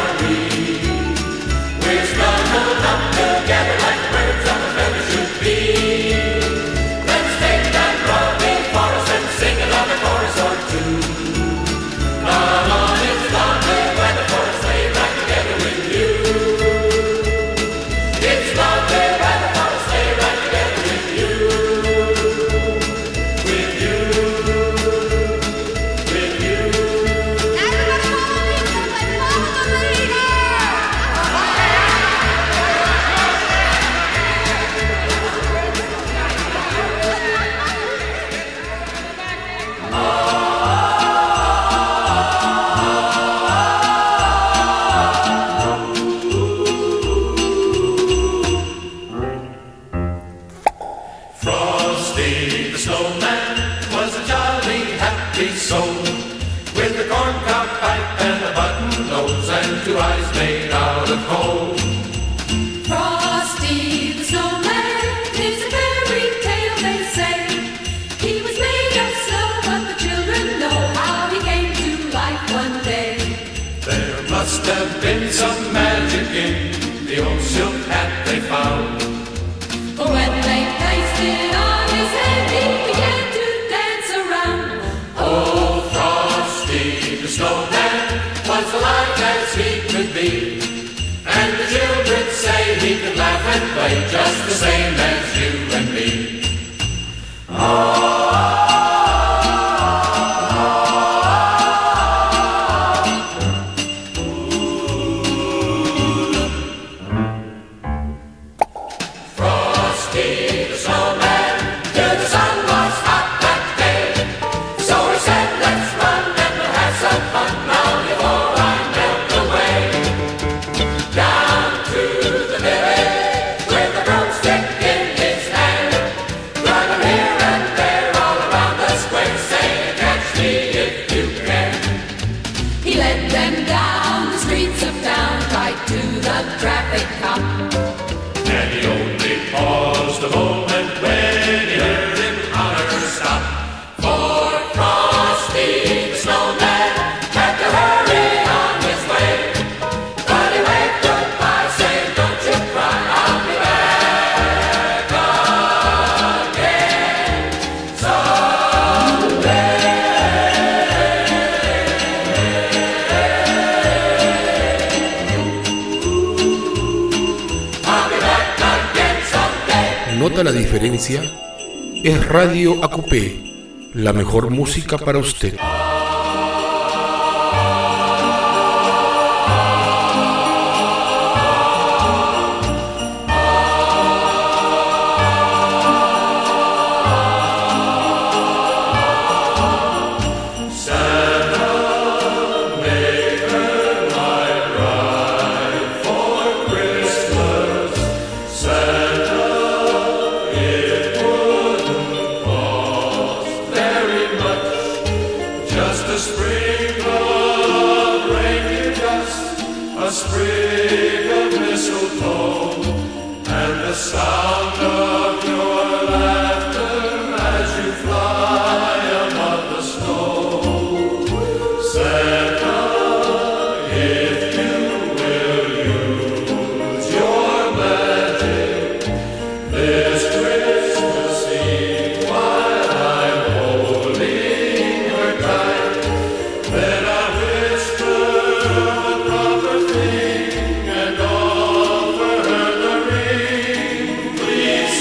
¿Nota la diferencia? Es Radio AQP, la mejor música para usted. Please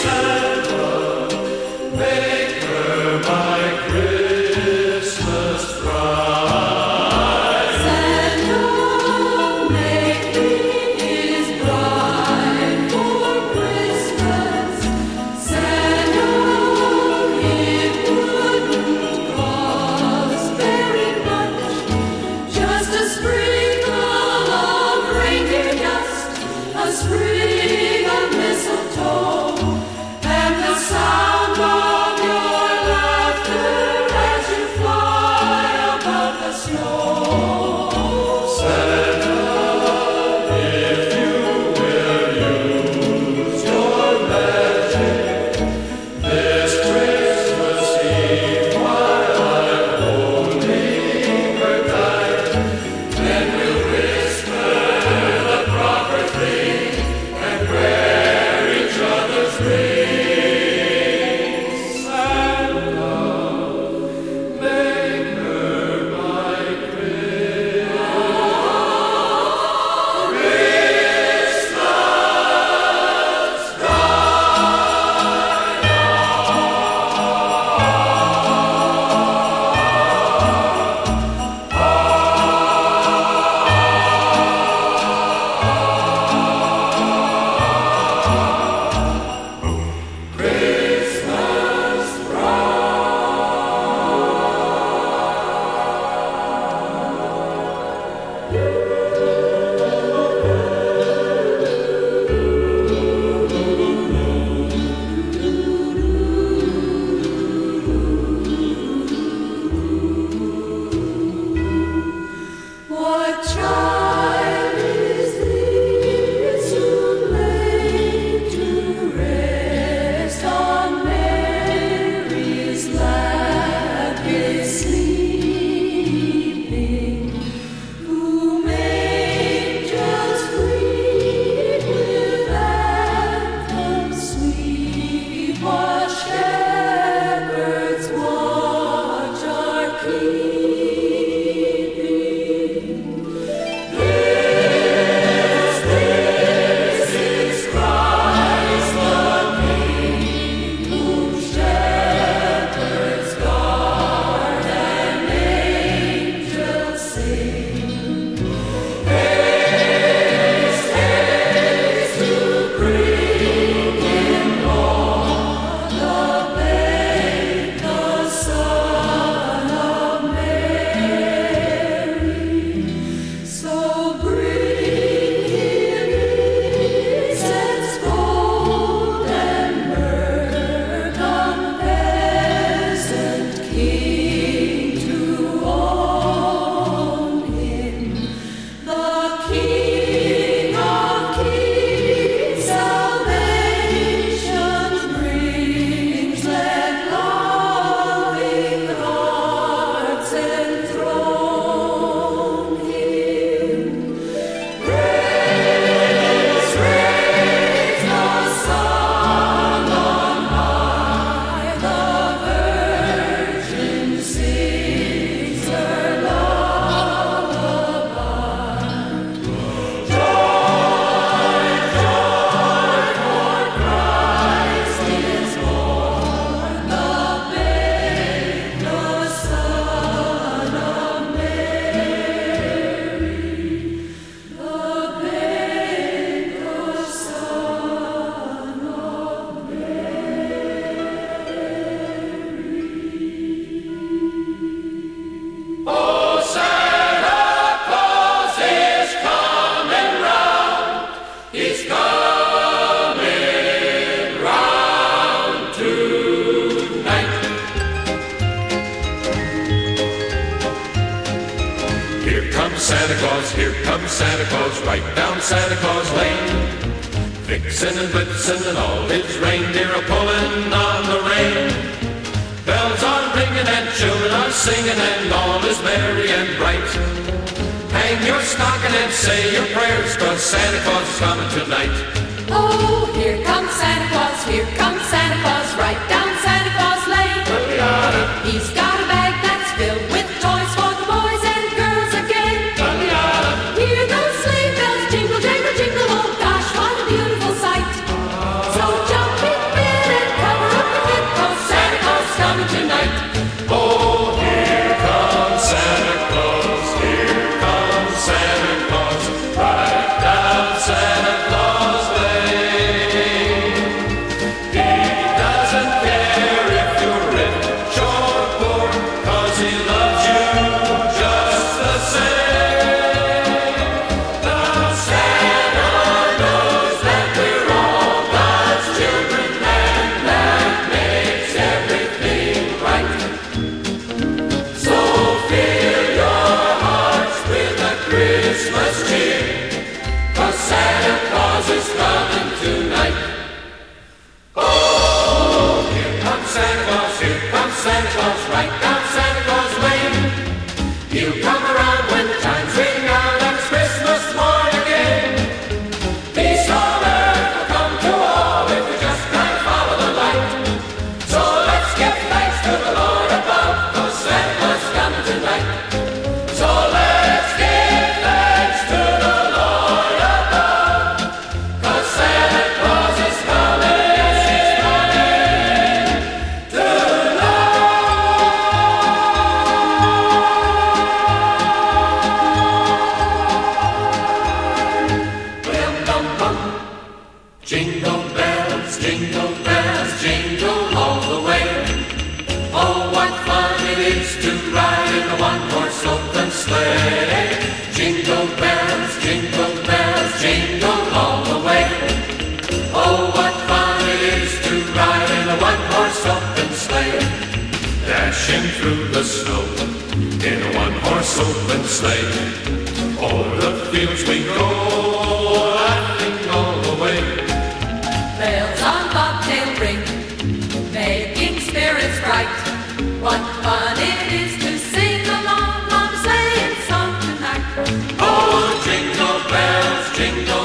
Santa Claus right down Santa Claus Lane. Vixen and Blitzen and all his reindeer are pulling on the rein. Bells are ringing and children are singing and all is merry and bright. Hang your stocking and say your prayers, 'cause Santa Claus is coming tonight. Oh, here comes Santa Claus, right down Santa Claus Lane. He's got a bag that's filled with toys for the boys and girls again. Hear those sleigh bells jingle, jangle, jingle, oh gosh, what a beautiful sight. So jump in bed and cover up your head, 'cause Santa Claus is coming tonight. Oh, here comes Santa Claus, here comes Santa Claus, right down Santa Claus Lane. He doesn't care if you're rich or poor, 'cause he loves you just the same. The Santa knows that we're all God's children, and that makes everything right. So fill your hearts with a Christmas cheer, 'cause Santa Claus is coming tonight. Oh, here comes Santa Claus, right down Santa Claus Lane. He'll come around when the chimes ring out and it's Christmas morn again. Peace on earth will come to all if we just kind of follow the light. So let's give thanks to the Lord above, 'cause Santa Claus is coming tonight. So let's give thanks to the Lord above, 'cause Santa Claus is coming tonight. Blim bum bum. Jingle bells, jingle all the way. Oh, what fun it is to ride in a one-horse open sleigh. Jingle bells, jingle all the way. Oh, what fun it is to ride in a one-horse open sleigh. Dashing through the snow in a one-horse open sleigh. O'er the fields we go, laughing all the way. Bells on bobtail ring, making spirits bright. What fun it is to sing along on a sleighing song tonight. Oh, jingle bells, jingle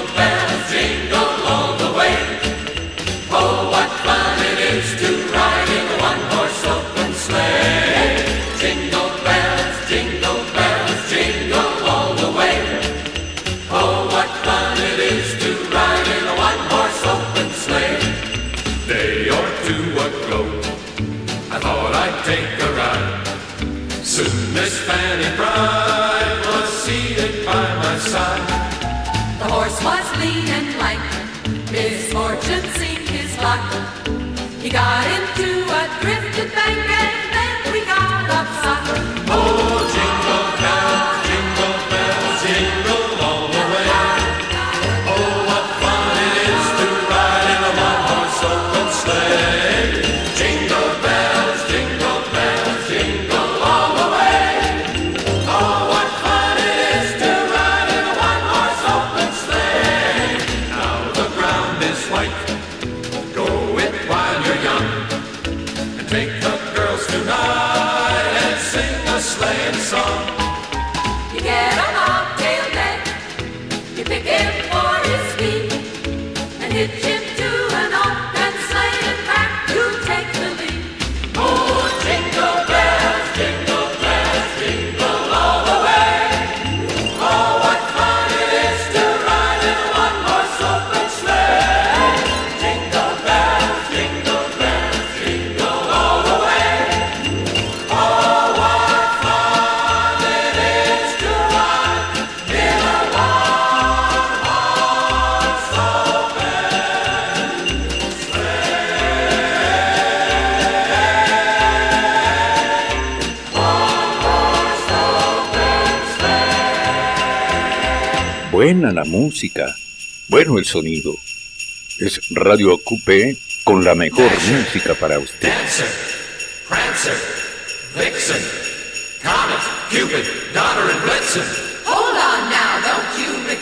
all the way. Oh, what fun it is to ride in a one-horse open sleigh. Jingle bells, jingle all the way. Oh, what fun it is to ride in a one-horse open sleigh. Day or two ago, I thought I'd take a ride. Soon Miss Fanny Bride was seated by my side. The horse was lean and lank, misfortune seemed his luck. He got into a drifted bank and then we got upside. Oh, jingle bells, jingle all the way. Oh, what fun it is to ride in a one-horse open sleigh. Jingle bells, jingle all the way. Oh, what fun it is to ride in a one-horse open sleigh. Now the ground is white, go it while you're young, and take the girls tonight and sing a sleighing song. You get a bobtail deck, you pick him for his speed, and hitch him to an open sleigh and back you take the lead. Oh, jingle bells, jingle all the way. Oh, what fun it is to ride in a one-horse open sleigh. Jingle bells, jingle all the way. Oh, what fun it is to ride in a one-horse open Buena la música, bueno el sonido. Es Radio Acupé con la mejor música para usted. Dancer, Prancer, Vixen, Comet, Cupid, Donner and Blitzen. Hold on now, don't you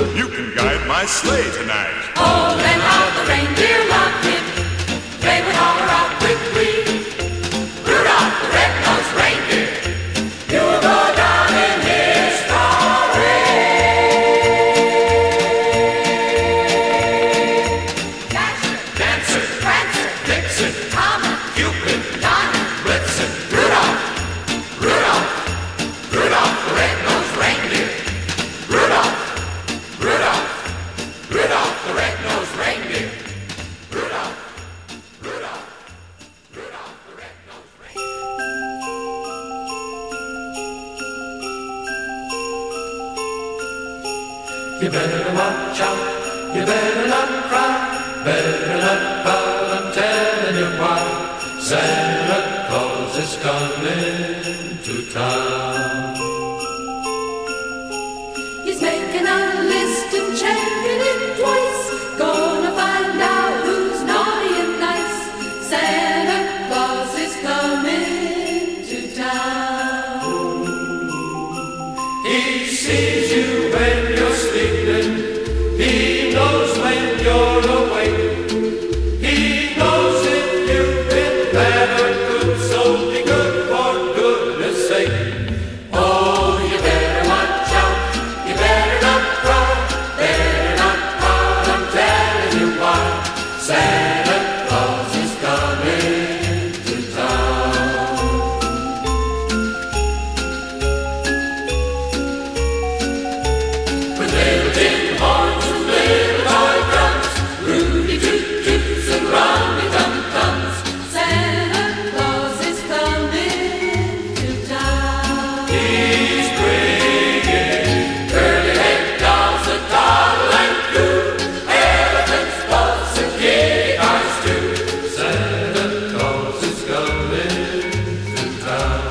You can guide my sleigh tonight. Oh, and how the reindeer loved him. They would holler out with glee. Rudolph the red-nosed reindeer, you will go down in history. Dasher, Dancer, Prancer, Vixen, Comet, Cupid, Donner, Blitzen, Rudolph, Rudolph, Rudolph the red-nosed reindeer. Rudolph, Rudolph, Rudolph the red-nosed reindeer. Rudolph, Rudolph, Rudolph the red-nosed reindeer. You better watch out, you better not cry, better not pout, I'm telling you why. Santa Claus is coming to town. He's making a list and checking it twice. Gonna find out who's naughty and nice. Santa Claus is coming to town. He sees you when you're sleeping, he knows when you're awake. He knows if you've been bad or good, so be good for goodness sake. Oh, you better watch out. You better not cry. Better not pout. I'm telling you why. Santa Claus is coming to town. With little tin horns and little toy drums, Rudy toot toots and Ronny tum tums. Santa Claus is coming to town. He's bringing Curly-head dolls that toddle and coo, elephants, boats, and kitty cars too. Santa Claus is coming to town.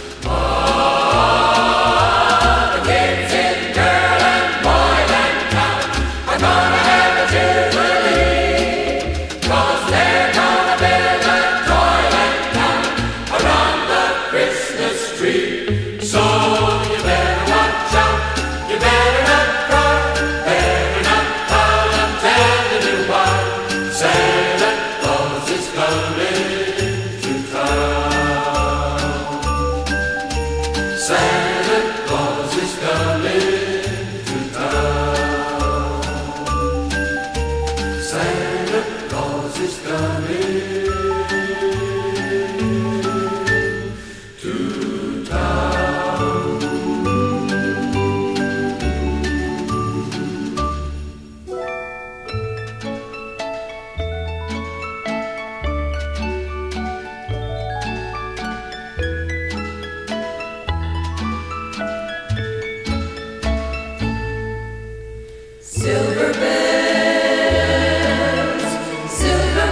The kids in girl and boyland town are gonna have a jubilee, 'cause they're gonna build a toyland town around the Christmas tree. So you better watch out, you better not cry, better not pout, I'm telling you why. Santa Claus is coming to town. Santa Claus is coming to town. Santa Claus is coming to town. Silver bells, silver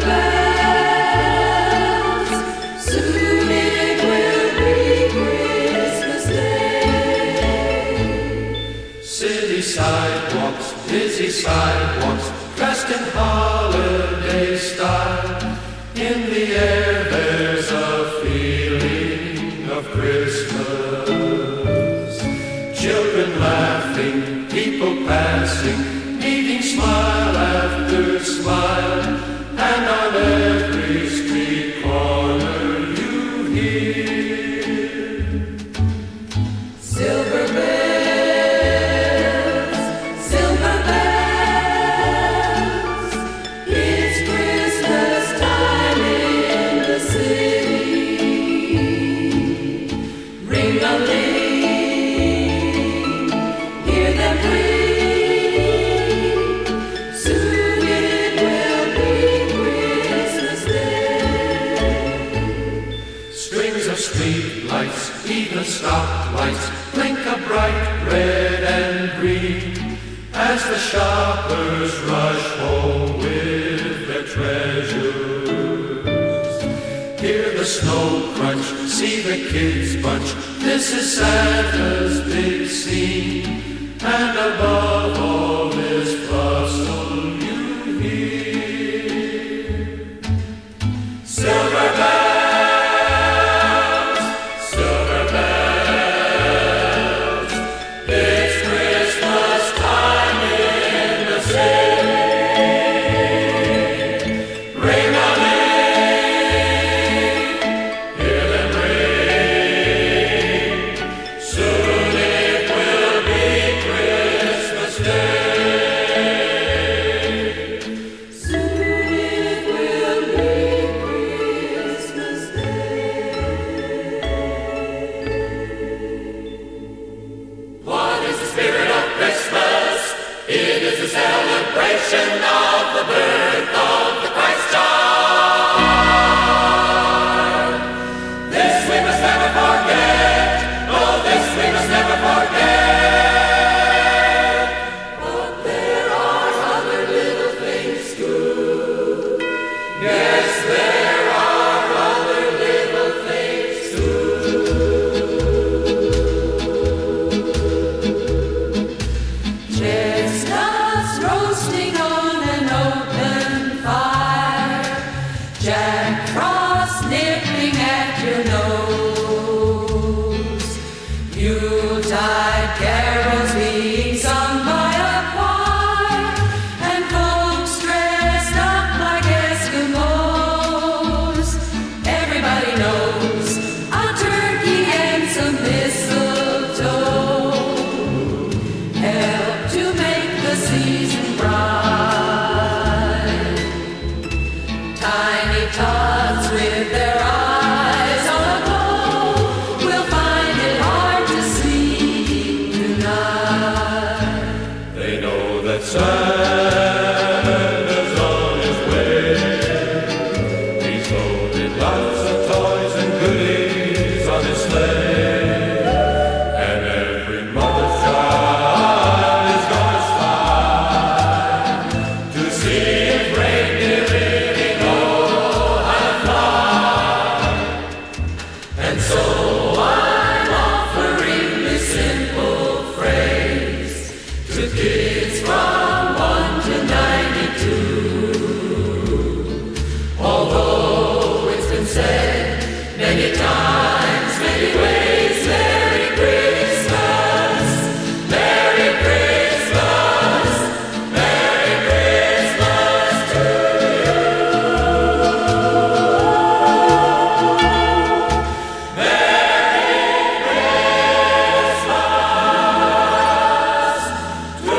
bells, soon it will be Christmas Day. City sidewalks, busy sidewalks, dressed in holiday style. In the air there's a feeling of Christmas. Children laughing, people passing, meeting smile after smile, and on every street corner you hear Silver bells, silver bells, it's Christmas time in the city. Ring-a-ling, hear them ring. Soon it will be Christmas Day. strings of street lights, even stoplights, blink a bright red and green as the shoppers rush home with their treasures. Hear the snow crunch, see the kids bunch. This is Santa's big scene, and above all this bustle you hear silver bells, silver bells. It's Christmas time in the celebration of the birth of the Christ child. This we must never forget. Oh, this we must never forget. But there are other little things too. Yes, there are other little things too. Chestnuts roasting on an open fire, Jack Frost nipping at your nose, Yuletide carols being sung by a choir, and folks dressed up like Eskimos. Everybody knows a turkey and some mistletoe help to make the season bright. Tiny tots with their eyes on a glow will find it hard to sleep tonight. They know that Santa's on his way. He's loaded lots of toys and goodies on his sleigh. And every mother's child is gonna spy to see if reindeer really know how to fly. And so I'm offering this simple phrase to kids from 1 to 92. Although it's been said many times, many ways, Merry Christmas, Merry Christmas, Merry Christmas to you. Merry Christmas to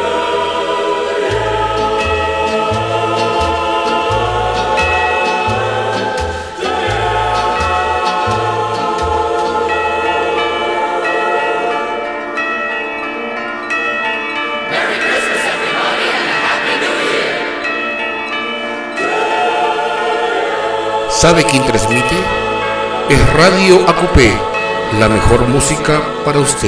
Merry Christmas, everybody, and a Happy New Year. ¿Sabe quién transmite? Es Radio AQP, la mejor música para usted.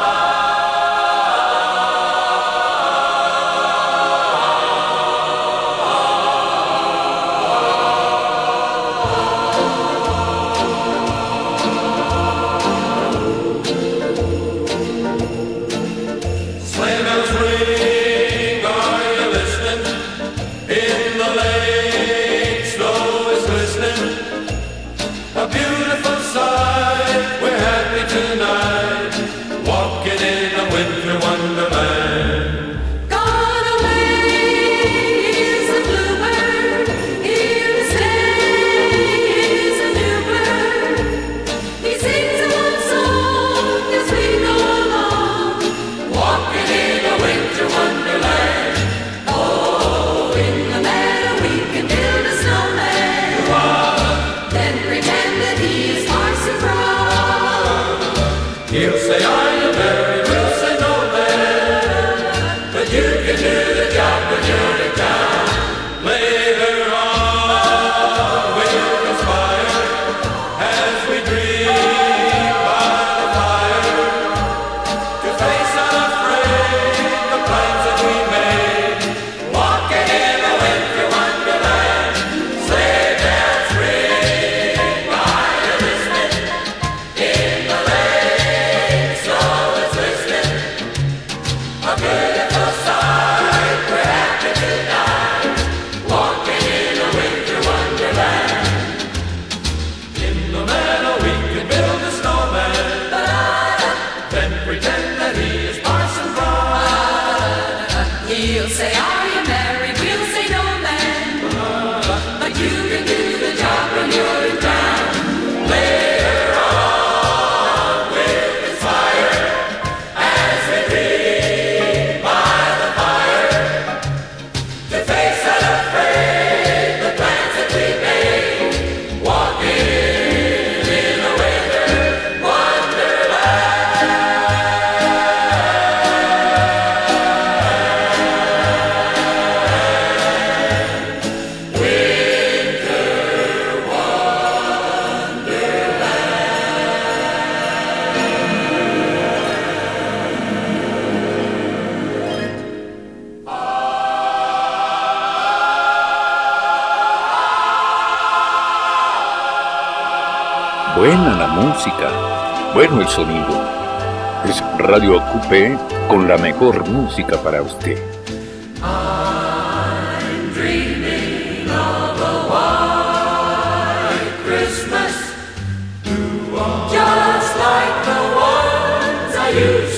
Sleigh bells ring, are you listening? In the lane, snow is glistening. A beautiful sight, we're happy tonight, walking in a winter wonderland. Gone away is the bluebird, here to stay is a new bird. He sings a love song as we go along, Walking in a winter wonderland. oh, in the meadow we can build a snowman, then pretend that he is Parson Brown. He'll say, are you married? We'll say, no, man. But you can do the job when you're in town. Later on, we'll conspire as we dream by the fire to face unafraid the plans that we made. Walking in a winter wonderland. Sleigh bells ring, are you listening? In the lane, snow is glistening. A beautiful sight, we're happy tonight, walking in a winter wonderland. In the meadow we can build a snowman, then pretend that he is Parson Brown. He'll say, are you married? We'll say, no, man. But you can do the job when you're in town. Later on we'll conspire as we dream by the fire to face unafraid the plans that we made. Walking in a winter wonderland. música, bueno el sonido. Es Radio Coupé con la mejor música para usted. I'm dreaming of a white Christmas, just like the ones I used